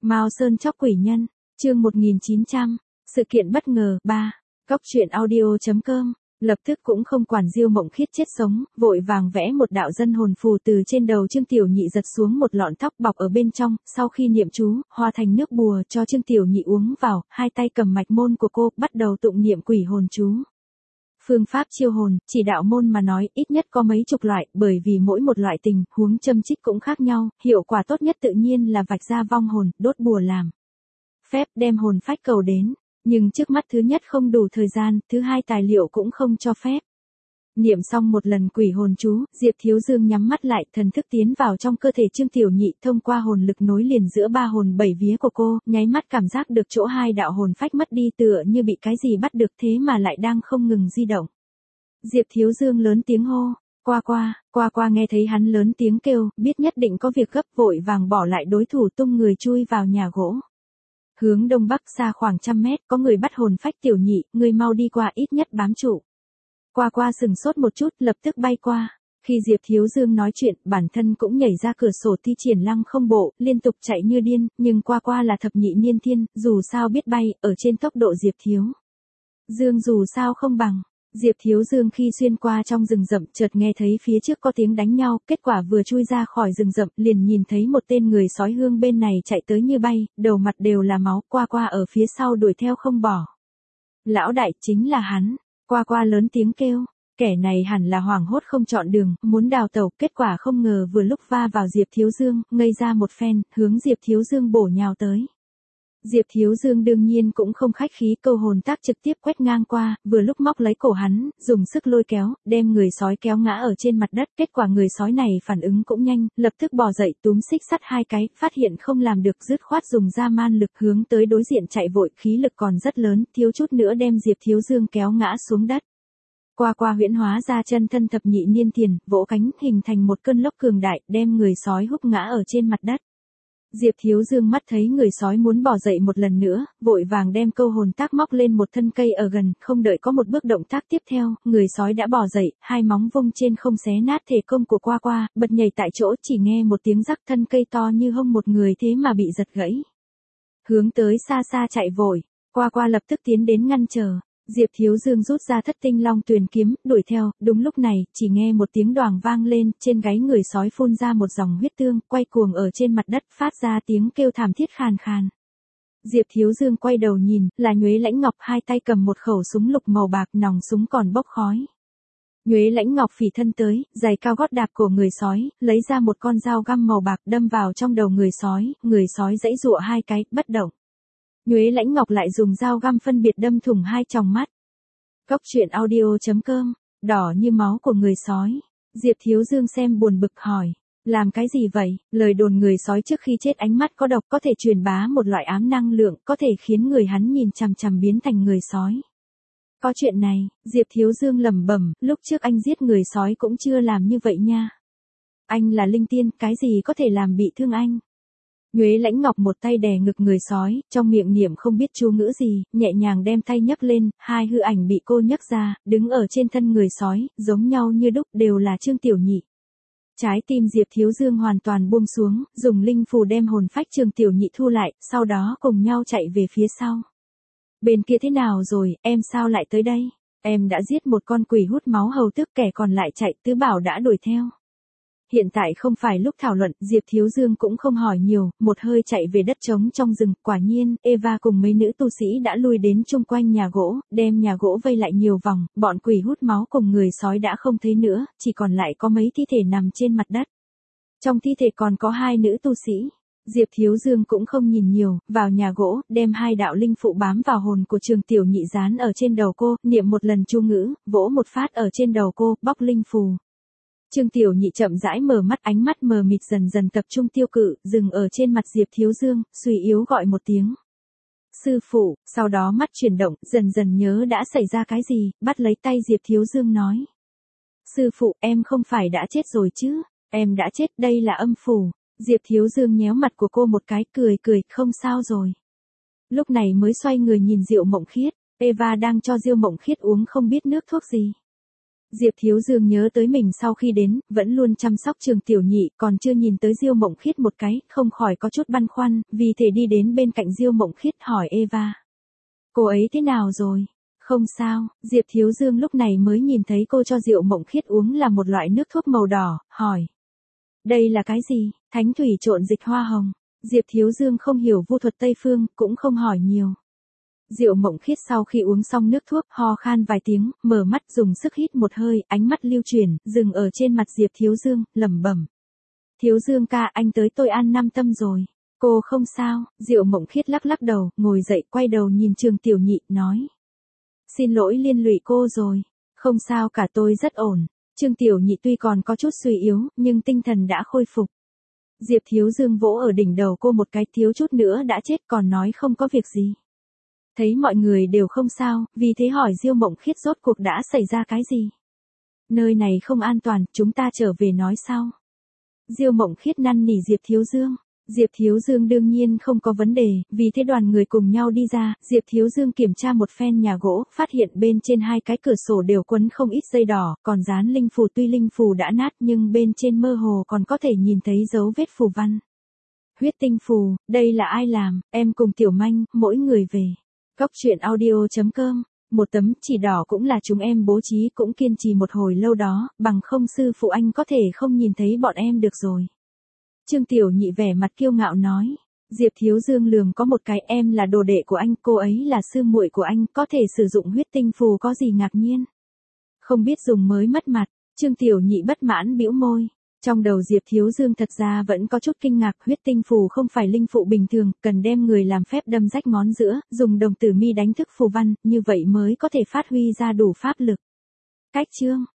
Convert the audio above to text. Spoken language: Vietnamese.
Mao Sơn chóc quỷ nhân, chương 1900, sự kiện bất ngờ, 3, Cóc truyện audio.com, lập tức cũng không quản Diêu Mộng Khiết chết sống, vội vàng vẽ một đạo dân hồn phù từ trên đầu Trương Tiểu Nhị giật xuống một lọn tóc bọc ở bên trong, sau khi niệm chú, hóa thành nước bùa cho Trương Tiểu Nhị uống vào, hai tay cầm mạch môn của cô, bắt đầu tụng niệm quỷ hồn chú. Phương pháp chiêu hồn, chỉ đạo môn mà nói, ít nhất có mấy chục loại, bởi vì mỗi một loại tình huống châm chích cũng khác nhau, hiệu quả tốt nhất tự nhiên là vạch ra vong hồn, đốt bùa làm phép đem hồn phách cầu đến, nhưng trước mắt thứ nhất không đủ thời gian, thứ hai tài liệu cũng không cho phép. Niệm xong một lần quỷ hồn chú, Diệp Thiếu Dương nhắm mắt lại, thần thức tiến vào trong cơ thể Trương Tiểu Nhị, thông qua hồn lực nối liền giữa ba hồn bảy vía của cô, nháy mắt cảm giác được chỗ hai đạo hồn phách mất đi tựa như bị cái gì bắt được thế mà lại đang không ngừng di động. Diệp Thiếu Dương lớn tiếng hô, qua qua nghe thấy hắn lớn tiếng kêu, biết nhất định có việc gấp, vội vàng bỏ lại đối thủ tung người chui vào nhà gỗ. Hướng đông bắc xa khoảng 100 mét, có người bắt hồn phách Tiểu Nhị, người mau đi qua, ít nhất bám trụ. Qua sừng sốt một chút, lập tức bay qua. Khi Diệp Thiếu Dương nói chuyện, bản thân cũng nhảy ra cửa sổ thi triển lăng không bộ, liên tục chạy như điên, nhưng qua là thập nhị niên thiên, dù sao biết bay, ở trên tốc độ Diệp Thiếu Dương dù sao không bằng. Diệp Thiếu Dương khi xuyên qua trong rừng rậm, chợt nghe thấy phía trước có tiếng đánh nhau, kết quả vừa chui ra khỏi rừng rậm, liền nhìn thấy một tên người sói hương bên này chạy tới như bay, đầu mặt đều là máu, qua ở phía sau đuổi theo không bỏ. Lão đại, chính là hắn. Qua lớn tiếng kêu, kẻ này hẳn là hoảng hốt không chọn đường, muốn đào tẩu, kết quả không ngờ vừa lúc va vào Diệp Thiếu Dương, ngây ra một phen, hướng Diệp Thiếu Dương bổ nhào tới. Diệp Thiếu Dương đương nhiên cũng không khách khí, câu hồn tác trực tiếp quét ngang qua, vừa lúc móc lấy cổ hắn, dùng sức lôi kéo, đem người sói kéo ngã ở trên mặt đất, kết quả người sói này phản ứng cũng nhanh, lập tức bò dậy túm xích sắt hai cái, phát hiện không làm được dứt khoát dùng ra man lực hướng tới đối diện chạy vội, khí lực còn rất lớn, thiếu chút nữa đem Diệp Thiếu Dương kéo ngã xuống đất. Qua huyễn hóa ra chân thân thập nhị niên thiền, vỗ cánh, hình thành một cơn lốc cường đại, đem người sói húc ngã ở trên mặt đất. Diệp Thiếu Dương mắt thấy người sói muốn bò dậy một lần nữa, vội vàng đem câu hồn tác móc lên một thân cây ở gần, không đợi có một bước động tác tiếp theo, người sói đã bò dậy, hai móng vung trên không xé nát thể công của qua, bật nhảy tại chỗ, chỉ nghe một tiếng rắc, thân cây to như hông một người thế mà bị giật gãy. Hướng tới xa chạy vội, qua lập tức tiến đến ngăn chờ. Diệp Thiếu Dương rút ra Thất Tinh Long Tuyền kiếm, đuổi theo, đúng lúc này, chỉ nghe một tiếng đoàng vang lên, trên gáy người sói phun ra một dòng huyết tương, quay cuồng ở trên mặt đất, phát ra tiếng kêu thảm thiết khàn khàn. Diệp Thiếu Dương quay đầu nhìn, là Nhuế Lãnh Ngọc, hai tay cầm một khẩu súng lục màu bạc, nòng súng còn bốc khói. Nhuế Lãnh Ngọc phỉ thân tới, giày cao gót đạp cổ người sói, lấy ra một con dao găm màu bạc đâm vào trong đầu người sói giãy giụa hai cái, bất động. Nhuế Lãnh Ngọc lại dùng dao găm phân biệt đâm thủng hai tròng mắt. Cóc truyện audio.com, đỏ như máu của người sói. Diệp Thiếu Dương xem buồn bực hỏi, làm cái gì vậy? Lời đồn người sói trước khi chết ánh mắt có độc, có thể truyền bá một loại ám năng lượng, có thể khiến người hắn nhìn chằm biến thành người sói. Có chuyện này, Diệp Thiếu Dương lẩm bẩm, lúc trước anh giết người sói cũng chưa làm như vậy nha. Anh là linh tiên, cái gì có thể làm bị thương anh? Nhuế Lãnh Ngọc một tay đè ngực người sói, trong miệng niệm không biết chú ngữ gì, nhẹ nhàng đem tay nhấc lên, hai hư ảnh bị cô nhấc ra, đứng ở trên thân người sói, giống nhau như đúc, đều là Trương Tiểu Nhị. Trái tim Diệp Thiếu Dương hoàn toàn buông xuống, dùng linh phù đem hồn phách Trương Tiểu Nhị thu lại, sau đó cùng nhau chạy về phía sau. Bên kia thế nào rồi, em sao lại tới đây? Em đã giết một con quỷ hút máu hầu tước, kẻ còn lại chạy, Tứ Bảo đã đuổi theo. Hiện tại không phải lúc thảo luận, Diệp Thiếu Dương cũng không hỏi nhiều, một hơi chạy về đất trống trong rừng, quả nhiên, Eva cùng mấy nữ tu sĩ đã lui đến chung quanh nhà gỗ, đem nhà gỗ vây lại nhiều vòng, bọn quỷ hút máu cùng người sói đã không thấy nữa, chỉ còn lại có mấy thi thể nằm trên mặt đất. Trong thi thể còn có hai nữ tu sĩ. Diệp Thiếu Dương cũng không nhìn nhiều, vào nhà gỗ, đem hai đạo linh phụ bám vào hồn của Trương Tiểu Nhị dán ở trên đầu cô, niệm một lần chú ngữ, vỗ một phát ở trên đầu cô, bóc linh phù. Trương Tiểu Nhị chậm rãi mở mắt, ánh mắt mờ mịt dần dần tập trung tiêu cự, dừng ở trên mặt Diệp Thiếu Dương, suy yếu gọi một tiếng. Sư phụ, sau đó mắt chuyển động, dần nhớ đã xảy ra cái gì, bắt lấy tay Diệp Thiếu Dương nói. Sư phụ, em không phải đã chết rồi chứ, em đã chết, đây là âm phủ. Diệp Thiếu Dương nhéo mặt của cô một cái, cười, không sao rồi. Lúc này mới xoay người nhìn Diệu Mộng Khiết, Eva đang cho Diêu Mộng Khiết uống không biết nước thuốc gì. Diệp Thiếu Dương nhớ tới mình sau khi đến, vẫn luôn chăm sóc Trường Tiểu Nhị, còn chưa nhìn tới Diêu Mộng Khiết một cái, không khỏi có chút băn khoăn, vì thế đi đến bên cạnh Diêu Mộng Khiết hỏi Eva. Cô ấy thế nào rồi? Không sao, Diệp Thiếu Dương lúc này mới nhìn thấy cô cho Diêu Mộng Khiết uống là một loại nước thuốc màu đỏ, hỏi. Đây là cái gì? Thánh thủy trộn dịch hoa hồng. Diệp Thiếu Dương không hiểu vu thuật Tây Phương, cũng không hỏi nhiều. Diệu Mộng Khiết sau khi uống xong nước thuốc, ho khan vài tiếng, mở mắt dùng sức hít một hơi, ánh mắt lưu chuyển, dừng ở trên mặt Diệp Thiếu Dương, lẩm bẩm. Thiếu Dương ca, anh tới tôi an nam tâm rồi. Cô không sao, Diệu Mộng Khiết lắc lắc đầu, ngồi dậy, quay đầu nhìn Trường Tiểu Nhị, nói. Xin lỗi liên lụy cô rồi. Không sao cả, tôi rất ổn. Trường Tiểu Nhị tuy còn có chút suy yếu, nhưng tinh thần đã khôi phục. Diệp Thiếu Dương vỗ ở đỉnh đầu cô một cái, thiếu chút nữa đã chết, còn nói không có việc gì. Thấy mọi người đều không sao, vì thế hỏi Diêu Mộng Khiết rốt cuộc đã xảy ra cái gì. Nơi này không an toàn, chúng ta trở về nói sau. Diêu Mộng Khiết năn nỉ Diệp Thiếu Dương. Diệp Thiếu Dương đương nhiên không có vấn đề, vì thế đoàn người cùng nhau đi ra, Diệp Thiếu Dương kiểm tra một phen nhà gỗ, phát hiện bên trên hai cái cửa sổ đều quấn không ít dây đỏ, còn dán linh phù, tuy linh phù đã nát nhưng bên trên mơ hồ còn có thể nhìn thấy dấu vết phù văn. Huyết tinh phù, đây là ai làm, em cùng Tiểu Manh, mỗi người về. Góc truyện audio.com, một tấm chỉ đỏ cũng là chúng em bố trí, cũng kiên trì một hồi lâu đó, bằng không sư phụ anh có thể không nhìn thấy bọn em được rồi. Trương Tiểu Nhị vẻ mặt kiêu ngạo nói. Diệp Thiếu Dương lườm có một cái, em là đồ đệ của anh, cô ấy là sư muội của anh, có thể sử dụng huyết tinh phù có gì ngạc nhiên. Không biết dùng mới mất mặt, Trương Tiểu Nhị bất mãn bĩu môi. Trong đầu Diệp Thiếu Dương thật ra vẫn có chút kinh ngạc, huyết tinh phù không phải linh phụ bình thường, cần đem người làm phép đâm rách ngón giữa, dùng đồng tử mi đánh thức phù văn, như vậy mới có thể phát huy ra đủ pháp lực. Cách chương